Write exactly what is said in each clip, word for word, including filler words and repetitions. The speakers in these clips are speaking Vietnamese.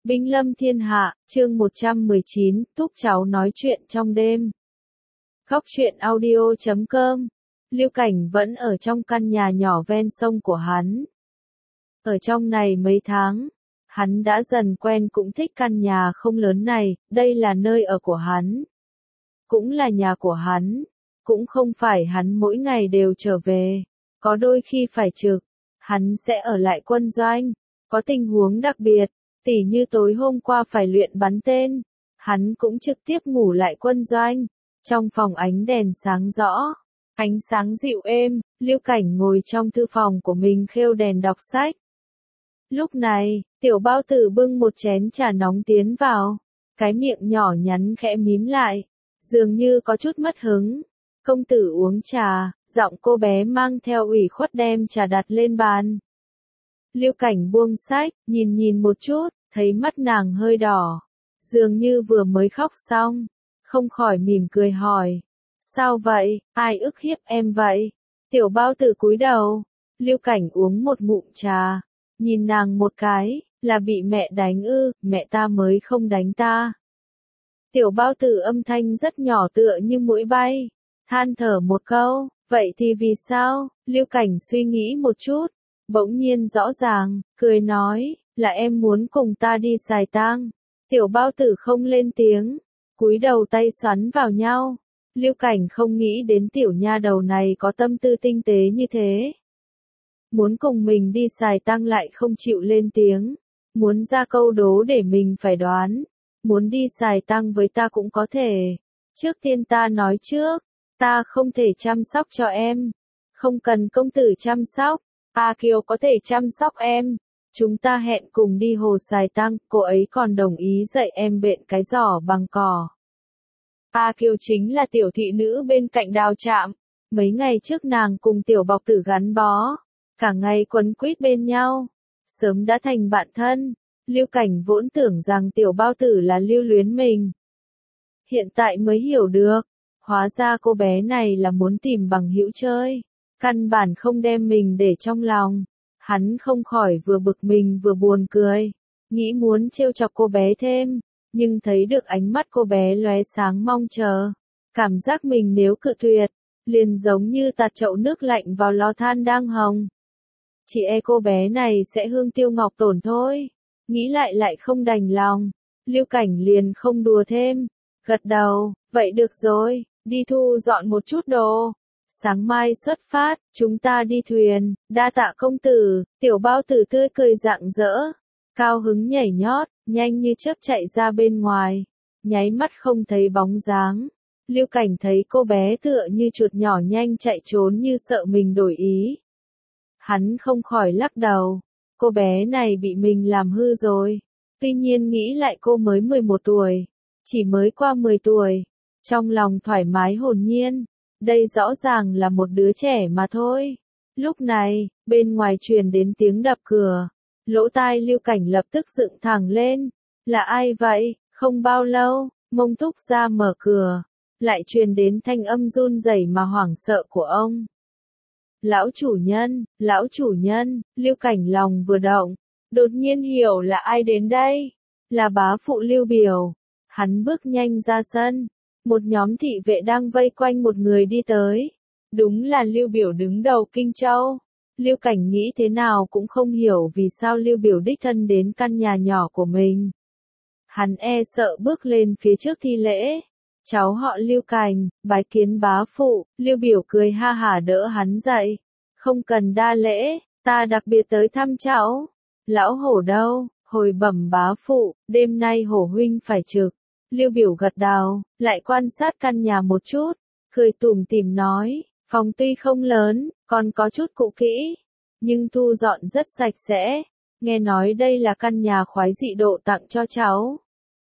Binh lâm thiên hạ, chương một trăm mười chín, Túc cháu nói chuyện trong đêm. Góc truyện audio chấm com. Lưu Cảnh vẫn ở trong căn nhà nhỏ ven sông của hắn. Ở trong này mấy tháng, hắn đã dần quen cũng thích căn nhà không lớn này, đây là nơi ở của hắn. Cũng là nhà của hắn, cũng không phải hắn mỗi ngày đều trở về, có đôi khi phải trực, hắn sẽ ở lại quân doanh, có tình huống đặc biệt. Tỉ như tối hôm qua phải luyện bắn tên, hắn cũng trực tiếp ngủ lại quân doanh, trong phòng ánh đèn sáng rõ, ánh sáng dịu êm, Lưu Cảnh ngồi trong thư phòng của mình khêu đèn đọc sách. Lúc này, tiểu bao tử bưng một chén trà nóng tiến vào, cái miệng nhỏ nhắn khẽ mím lại, dường như có chút mất hứng. Công tử uống trà, giọng cô bé mang theo ủy khuất đem trà đặt lên bàn. Lưu Cảnh buông sách, nhìn nhìn một chút, thấy mắt nàng hơi đỏ, dường như vừa mới khóc xong, không khỏi mỉm cười hỏi, sao vậy, ai ức hiếp em vậy? Tiểu bao tử cúi đầu, Lưu Cảnh uống một ngụm trà, nhìn nàng một cái, là bị mẹ đánh ư, mẹ ta mới không đánh ta. Tiểu bao tử âm thanh rất nhỏ tựa như muỗi bay, than thở một câu, vậy thì vì sao? Lưu Cảnh suy nghĩ một chút. Bỗng nhiên rõ ràng, cười nói, là em muốn cùng ta đi xài tang. Tiểu bao tử không lên tiếng, cúi đầu tay xoắn vào nhau. Lưu Cảnh không nghĩ đến tiểu nha đầu này có tâm tư tinh tế như thế. Muốn cùng mình đi xài tang lại không chịu lên tiếng. Muốn ra câu đố để mình phải đoán. Muốn đi xài tang với ta cũng có thể. Trước tiên ta nói trước, ta không thể chăm sóc cho em. Không cần công tử chăm sóc. A Kiều có thể chăm sóc em. Chúng ta hẹn cùng đi hồ xài tang, cô ấy còn đồng ý dạy em bện cái giỏ bằng cỏ. A Kiều chính là tiểu thị nữ bên cạnh Đào Trạm. Mấy ngày trước nàng cùng tiểu bọc tử gắn bó, cả ngày quấn quýt bên nhau, sớm đã thành bạn thân. Lưu Cảnh vốn tưởng rằng tiểu bao tử là lưu luyến mình. Hiện tại mới hiểu được, hóa ra cô bé này là muốn tìm bằng hữu chơi. Căn bản không đem mình để trong lòng, hắn không khỏi vừa bực mình vừa buồn cười, nghĩ muốn trêu chọc cô bé thêm, nhưng thấy được ánh mắt cô bé lóe sáng mong chờ, cảm giác mình nếu cự tuyệt, liền giống như tạt chậu nước lạnh vào lò than đang hồng. Chỉ e cô bé này sẽ hương tiêu ngọc tổn thôi, nghĩ lại lại không đành lòng, Lưu Cảnh liền không đùa thêm, gật đầu, vậy được rồi, đi thu dọn một chút đồ. Sáng mai xuất phát, chúng ta đi thuyền, đa tạ công tử, tiểu bao tử tươi cười rạng rỡ, cao hứng nhảy nhót, nhanh như chớp chạy ra bên ngoài, nháy mắt không thấy bóng dáng. Lưu Cảnh thấy cô bé tựa như chuột nhỏ nhanh chạy trốn như sợ mình đổi ý. Hắn không khỏi lắc đầu, cô bé này bị mình làm hư rồi, tuy nhiên nghĩ lại cô mới mười một tuổi, chỉ mới qua mười tuổi, trong lòng thoải mái hồn nhiên. Đây rõ ràng là một đứa trẻ mà thôi. Lúc này, bên ngoài truyền đến tiếng đập cửa. Lỗ tai Lưu Cảnh lập tức dựng thẳng lên. Là ai vậy? Không bao lâu, Mông Túc ra mở cửa. Lại truyền đến thanh âm run rẩy mà hoảng sợ của ông. Lão chủ nhân, lão chủ nhân, Lưu Cảnh lòng vừa động. Đột nhiên hiểu là ai đến đây. Là bá phụ Lưu Biểu. Hắn bước nhanh ra sân. Một nhóm thị vệ đang vây quanh một người đi tới. Đúng là Lưu Biểu đứng đầu Kinh Châu. Lưu Cảnh nghĩ thế nào cũng không hiểu vì sao Lưu Biểu đích thân đến căn nhà nhỏ của mình. Hắn e sợ bước lên phía trước thi lễ. Cháu họ Lưu Cảnh, bái kiến bá phụ, Lưu Biểu cười ha hả đỡ hắn dậy. Không cần đa lễ, ta đặc biệt tới thăm cháu. Lão hổ đâu, hồi bẩm bá phụ, đêm nay hổ huynh phải trực. Lưu Biểu gật đầu, lại quan sát căn nhà một chút, cười tủm tỉm nói, phòng tuy không lớn, còn có chút cũ kỹ, nhưng thu dọn rất sạch sẽ, nghe nói đây là căn nhà khoái dị độ tặng cho cháu.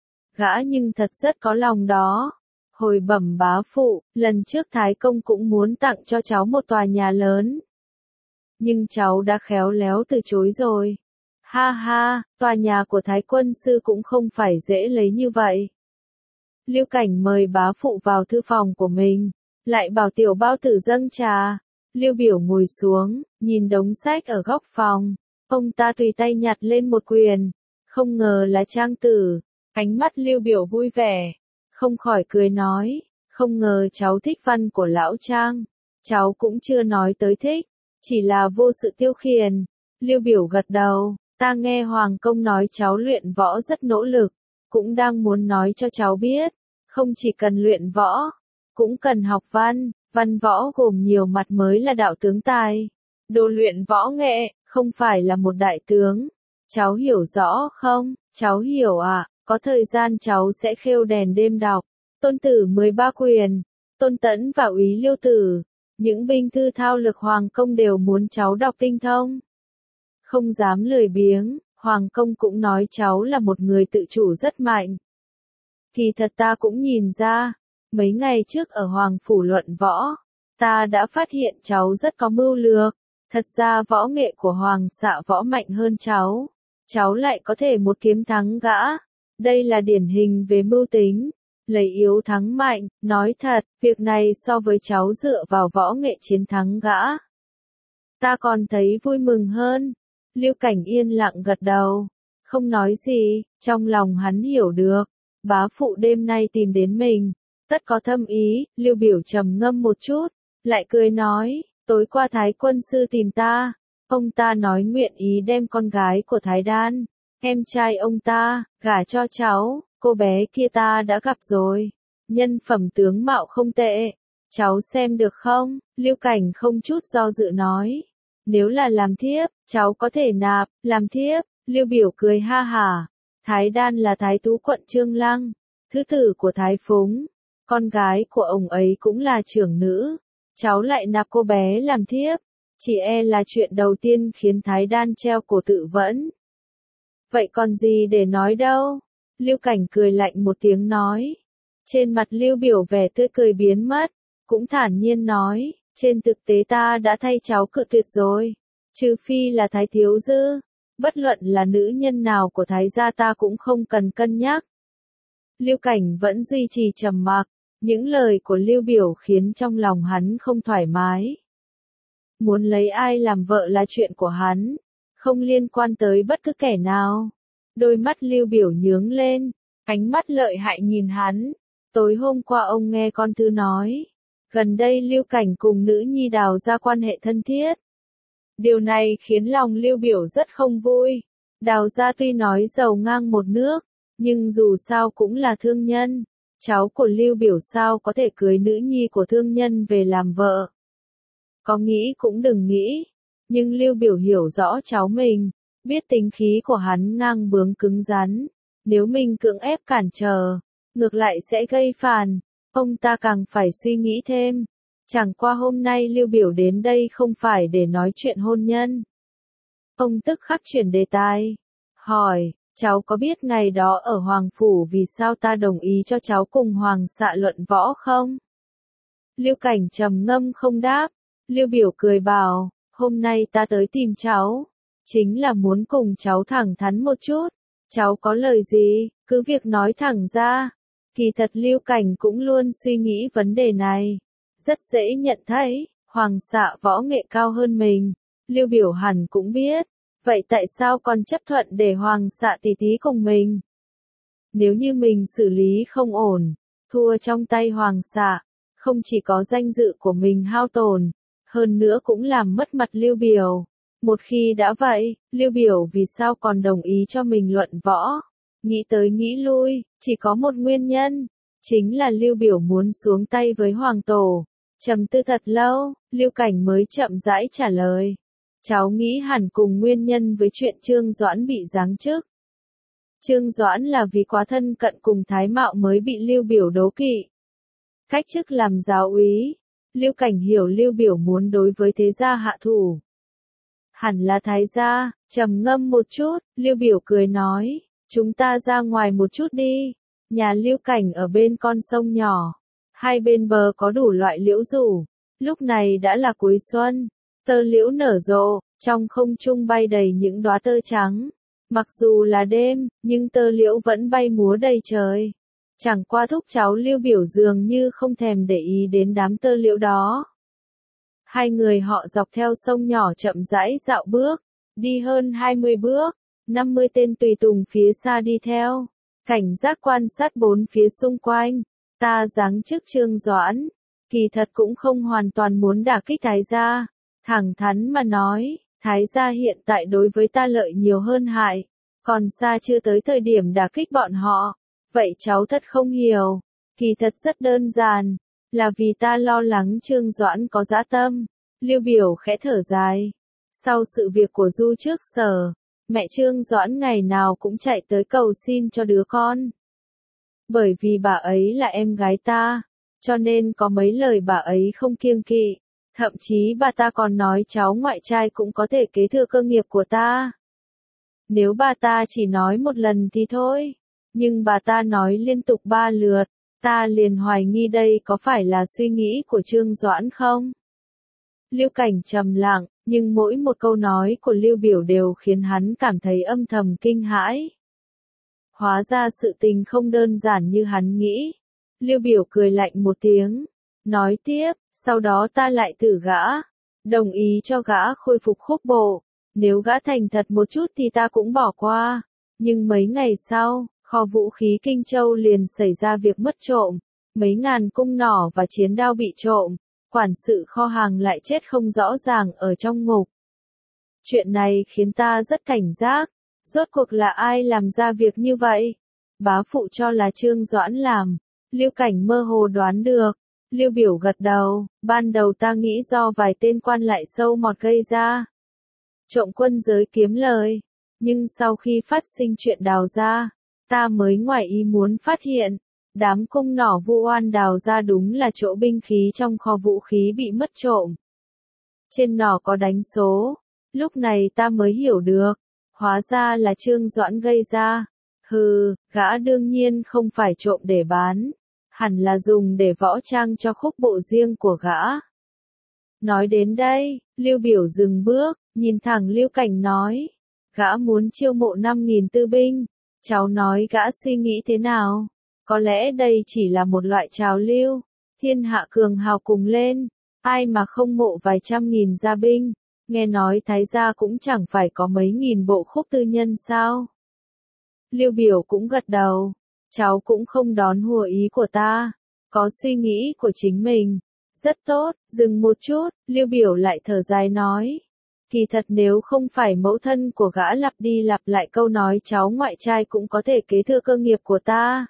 Gã nhưng thật rất có lòng đó. Hồi bẩm bá phụ, lần trước Thái Công cũng muốn tặng cho cháu một tòa nhà lớn. Nhưng cháu đã khéo léo từ chối rồi. Ha ha, tòa nhà của Thái Quân Sư cũng không phải dễ lấy như vậy. Lưu Cảnh mời bá phụ vào thư phòng của mình, lại bảo tiểu bao tử dâng trà. Lưu Biểu ngồi xuống, nhìn đống sách ở góc phòng, ông ta tùy tay nhặt lên một quyển, Không ngờ là Trang tử. Ánh mắt Lưu Biểu vui vẻ, không khỏi cười nói, không ngờ cháu thích văn của lão Trang. Cháu cũng chưa nói tới thích, chỉ là vô sự tiêu khiển. Lưu Biểu gật đầu, ta nghe Hoàng công nói cháu luyện võ rất nỗ lực, cũng đang muốn nói cho cháu biết, không chỉ cần luyện võ, cũng cần học văn, văn võ gồm nhiều mặt mới là đạo tướng tài. Đồ luyện võ nghệ, không phải là một đại tướng. Cháu hiểu rõ không? Cháu hiểu ạ, à, có thời gian cháu sẽ khêu đèn đêm đọc. Tôn Tử mười ba quyền, Tôn Tẫn và Úy Liêu Tử, những binh thư thao lược Hoàng công đều muốn cháu đọc tinh thông. Không dám lười biếng, Hoàng công cũng nói cháu là một người tự chủ rất mạnh. Kỳ thật ta cũng nhìn ra, mấy ngày trước ở Hoàng phủ luận võ, ta đã phát hiện cháu rất có mưu lược. Thật ra võ nghệ của Hoàng xạ võ mạnh hơn cháu, cháu lại có thể một kiếm thắng gã. Đây là điển hình về mưu tính, lấy yếu thắng mạnh. Nói thật, việc này so với cháu dựa vào võ nghệ chiến thắng gã, ta còn thấy vui mừng hơn. Lưu Cảnh yên lặng gật đầu, không nói gì, trong lòng hắn hiểu được, bá phụ đêm nay tìm đến mình, tất có thâm ý. Lưu Biểu trầm ngâm một chút, lại cười nói, tối qua Thái quân sư tìm ta, ông ta nói nguyện ý đem con gái của Thái Đan, em trai ông ta, gả cho cháu. Cô bé kia ta đã gặp rồi, nhân phẩm tướng mạo không tệ, cháu xem được không? Lưu Cảnh không chút do dự nói, nếu là làm thiếp, cháu có thể nạp, làm thiếp. Lưu Biểu cười ha hả, Thái Đan là thái tú quận Trương Lăng, thứ tử của Thái Phúng, con gái của ông ấy cũng là trưởng nữ, cháu lại nạp cô bé làm thiếp, chỉ e là chuyện đầu tiên khiến Thái Đan treo cổ tự vẫn. Vậy còn gì để nói đâu? Lưu Cảnh cười lạnh một tiếng nói. Trên mặt Lưu Biểu vẻ tươi cười biến mất, cũng thản nhiên nói, trên thực tế ta đã thay cháu cự tuyệt rồi, trừ phi là Thái thiếu dư, bất luận là nữ nhân nào của Thái gia ta cũng không cần cân nhắc. Lưu Cảnh vẫn duy trì trầm mặc, những lời của Lưu Biểu khiến trong lòng hắn không thoải mái. Muốn lấy ai làm vợ là chuyện của hắn, không liên quan tới bất cứ kẻ nào. Đôi mắt Lưu Biểu nhướng lên, ánh mắt lợi hại nhìn hắn. Tối hôm qua ông nghe con thư nói, gần đây Lưu Cảnh cùng nữ nhi Đào ra quan hệ thân thiết. Điều này khiến lòng Lưu Biểu rất không vui. Đào gia tuy nói giàu ngang một nước, nhưng dù sao cũng là thương nhân. Cháu của Lưu Biểu sao có thể cưới nữ nhi của thương nhân về làm vợ? Có nghĩ cũng đừng nghĩ. Nhưng Lưu Biểu hiểu rõ cháu mình, biết tính khí của hắn ngang bướng cứng rắn. Nếu mình cưỡng ép cản trở, ngược lại sẽ gây phản. Ông ta càng phải suy nghĩ thêm. Chẳng qua hôm nay Lưu Biểu đến đây không phải để nói chuyện hôn nhân. Ông tức khắc chuyển đề tài. Hỏi, cháu có biết ngày đó ở Hoàng Phủ vì sao ta đồng ý cho cháu cùng Hoàng xạ luận võ không? Lưu Cảnh trầm ngâm không đáp. Lưu Biểu cười bảo, hôm nay ta tới tìm cháu, chính là muốn cùng cháu thẳng thắn một chút. Cháu có lời gì, cứ việc nói thẳng ra. Kỳ thật Lưu Cảnh cũng luôn suy nghĩ vấn đề này. Rất dễ nhận thấy, Hoàng xạ võ nghệ cao hơn mình. Lưu Biểu hẳn cũng biết. Vậy tại sao còn chấp thuận để Hoàng xạ tỉ thí cùng mình? Nếu như mình xử lý không ổn, thua trong tay Hoàng xạ, không chỉ có danh dự của mình hao tổn, hơn nữa cũng làm mất mặt Lưu Biểu. Một khi đã vậy, Lưu Biểu vì sao còn đồng ý cho mình luận võ? Nghĩ tới nghĩ lui, chỉ có một nguyên nhân, chính là Lưu Biểu muốn xuống tay với Hoàng tổ. Trầm tư thật lâu, Lưu Cảnh mới chậm rãi trả lời. Cháu nghĩ hẳn cùng nguyên nhân với chuyện Trương Doãn bị giáng chức. Trương Doãn là vì quá thân cận cùng Thái Mạo mới bị Lưu Biểu đố kỵ. Cách chức làm giáo úy, Lưu Cảnh hiểu Lưu Biểu muốn đối với thế gia hạ thủ. Hẳn là Thái gia. Trầm ngâm một chút, Lưu Biểu cười nói, chúng ta ra ngoài một chút đi. Nhà Lưu Cảnh ở bên con sông nhỏ, hai bên bờ có đủ loại liễu rủ. Lúc này đã là cuối xuân, tơ liễu nở rộ, trong không trung bay đầy những đóa tơ trắng. Mặc dù là đêm, nhưng tơ liễu vẫn bay múa đầy trời. Chẳng qua thúc cháu Lưu Biểu dường như không thèm để ý đến đám tơ liễu đó. Hai người họ dọc theo sông nhỏ chậm rãi dạo bước, đi hơn hai mươi bước, năm mươi tên tùy tùng phía xa đi theo, cảnh giác quan sát bốn phía xung quanh. Ta giáng chức Trương Doãn, kỳ thật cũng không hoàn toàn muốn đả kích Thái gia, thẳng thắn mà nói, Thái gia hiện tại đối với ta lợi nhiều hơn hại, còn xa chưa tới thời điểm đả kích bọn họ. Vậy cháu thật không hiểu, kỳ thật rất đơn giản, là vì ta lo lắng Trương Doãn có dã tâm. Lưu Biểu khẽ thở dài. Sau sự việc của Du trước Sở, mẹ Trương Doãn ngày nào cũng chạy tới cầu xin cho đứa con. Bởi vì bà ấy là em gái ta, cho nên có mấy lời bà ấy không kiêng kỵ. Thậm chí bà ta còn nói cháu ngoại trai cũng có thể kế thừa cơ nghiệp của ta. Nếu bà ta chỉ nói một lần thì thôi, nhưng bà ta nói liên tục ba lượt, ta liền hoài nghi đây có phải là suy nghĩ của Trương Doãn không? Lưu Cảnh trầm lặng, nhưng mỗi một câu nói của Lưu Biểu đều khiến hắn cảm thấy âm thầm kinh hãi. Hóa ra sự tình không đơn giản như hắn nghĩ. Lưu Biểu cười lạnh một tiếng, nói tiếp, sau đó ta lại thử gã, đồng ý cho gã khôi phục khúc bộ, nếu gã thành thật một chút thì ta cũng bỏ qua. Nhưng mấy ngày sau, kho vũ khí Kinh Châu liền xảy ra việc mất trộm, mấy ngàn cung nỏ và chiến đao bị trộm, quản sự kho hàng lại chết không rõ ràng ở trong ngục. Chuyện này khiến ta rất cảnh giác, rốt cuộc là ai làm ra việc như vậy? Bá phụ cho là Trương Doãn làm, Lưu Cảnh mơ hồ đoán được. Lưu Biểu gật đầu, ban đầu ta nghĩ do vài tên quan lại sâu mọt gây ra. Trộm quân giới kiếm lời, nhưng sau khi phát sinh chuyện đào ra, ta mới ngoài ý muốn phát hiện, đám cung nỏ Vu Oan đào ra đúng là chỗ binh khí trong kho vũ khí bị mất trộm. Trên nỏ có đánh số, lúc này ta mới hiểu được, hóa ra là Trương Doãn gây ra. Hừ, gã đương nhiên không phải trộm để bán, hẳn là dùng để võ trang cho khúc bộ riêng của gã. Nói đến đây, Lưu Biểu dừng bước, nhìn thẳng Lưu Cảnh nói, gã muốn chiêu mộ năm nghìn tư binh, cháu nói gã suy nghĩ thế nào? Có lẽ đây chỉ là một loại trào lưu, thiên hạ cường hào cùng lên, ai mà không mộ vài trăm nghìn gia binh, nghe nói Thái gia cũng chẳng phải có mấy nghìn bộ khúc tư nhân sao? Lưu Biểu cũng gật đầu, cháu cũng không đón hùa ý của ta, có suy nghĩ của chính mình. Rất tốt, dừng một chút, Lưu Biểu lại thở dài nói. Kỳ thật nếu không phải mẫu thân của gã lặp đi lặp lại câu nói cháu ngoại trai cũng có thể kế thừa cơ nghiệp của ta,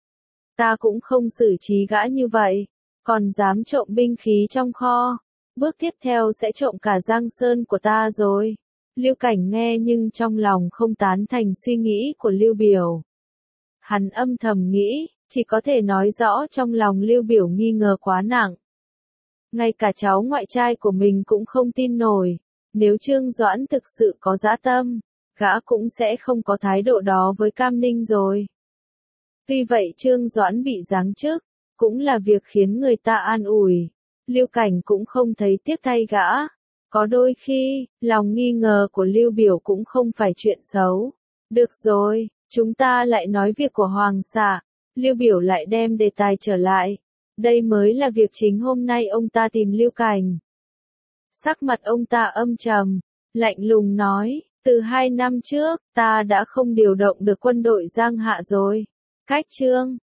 ta cũng không xử trí gã như vậy, còn dám trộm binh khí trong kho. Bước tiếp theo sẽ trộm cả Giang Sơn của ta rồi. Lưu Cảnh nghe nhưng trong lòng không tán thành suy nghĩ của Lưu Biểu. Hắn âm thầm nghĩ, chỉ có thể nói rõ trong lòng Lưu Biểu nghi ngờ quá nặng. Ngay cả cháu ngoại trai của mình cũng không tin nổi, nếu Trương Doãn thực sự có dã tâm, gã cũng sẽ không có thái độ đó với Cam Ninh rồi. Tuy vậy Trương Doãn bị giáng chức, cũng là việc khiến người ta an ủi. Lưu Cảnh cũng không thấy tiếc thay gã. Có đôi khi, lòng nghi ngờ của Lưu Biểu cũng không phải chuyện xấu. Được rồi, chúng ta lại nói việc của Hoàng xạ. Lưu Biểu lại đem đề tài trở lại. Đây mới là việc chính hôm nay ông ta tìm Lưu Cảnh. Sắc mặt ông ta âm trầm, lạnh lùng nói, từ hai năm trước, ta đã không điều động được quân đội Giang Hạ rồi. Cách Trương